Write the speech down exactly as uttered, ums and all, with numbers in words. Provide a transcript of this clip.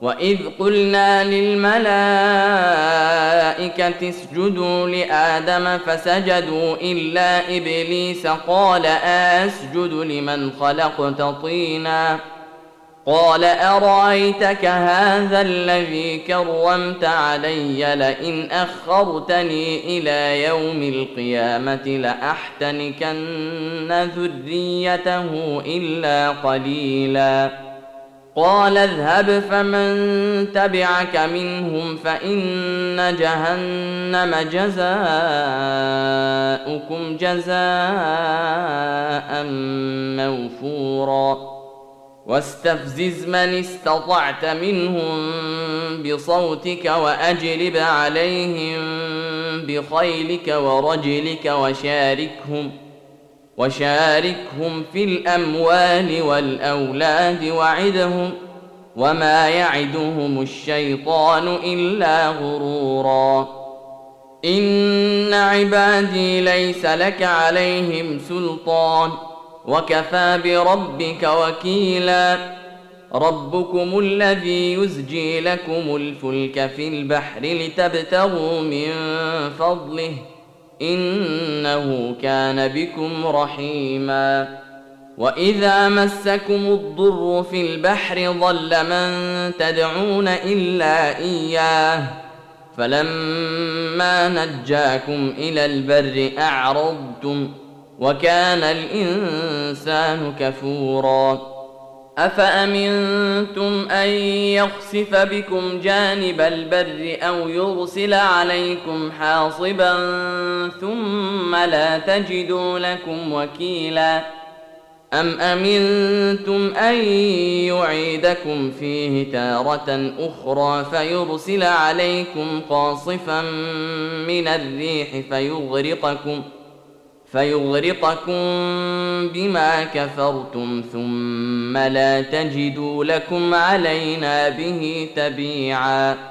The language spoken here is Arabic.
وإذ قلنا للملائكة اسجدوا لآدم فسجدوا إلا إبليس قال أسجد لمن خلقت طينا قال أرأيتك هذا الذي كرمت علي لئن أخرتني إلى يوم القيامة لأحتنكن ذريته إلا قليلا قال اذهب فمن تبعك منهم فإن جهنم جزاؤكم جزاء موفورا واستفزز من استطعت منهم بصوتك وأجلب عليهم بخيلك ورجلك وشاركهم وشاركهم في الأموال والأولاد وعدهم وما يعدهم الشيطان إلا غرورا إن عبادي ليس لك عليهم سلطان وكفى بربك وكيلا ربكم الذي يزجي لكم الفلك في البحر لتبتغوا من فضله إنه كان بكم رحيما وإذا مسكم الضر في البحر ضل من تدعون إلا إياه فلما نجاكم إلى البر أعرضتم وكان الإنسان كفورا أفأمنتم أن يخسف بكم جانب البر أو يرسل عليكم حاصبا ثم لا تجدوا لكم وكيلا أم أمنتم أن يعيدكم فيه تارة أخرى فيرسل عليكم قاصفا من الريح فيغرقكم فيغرقكم بما كفرتم ثم لا تجدوا لكم علينا به تبيعا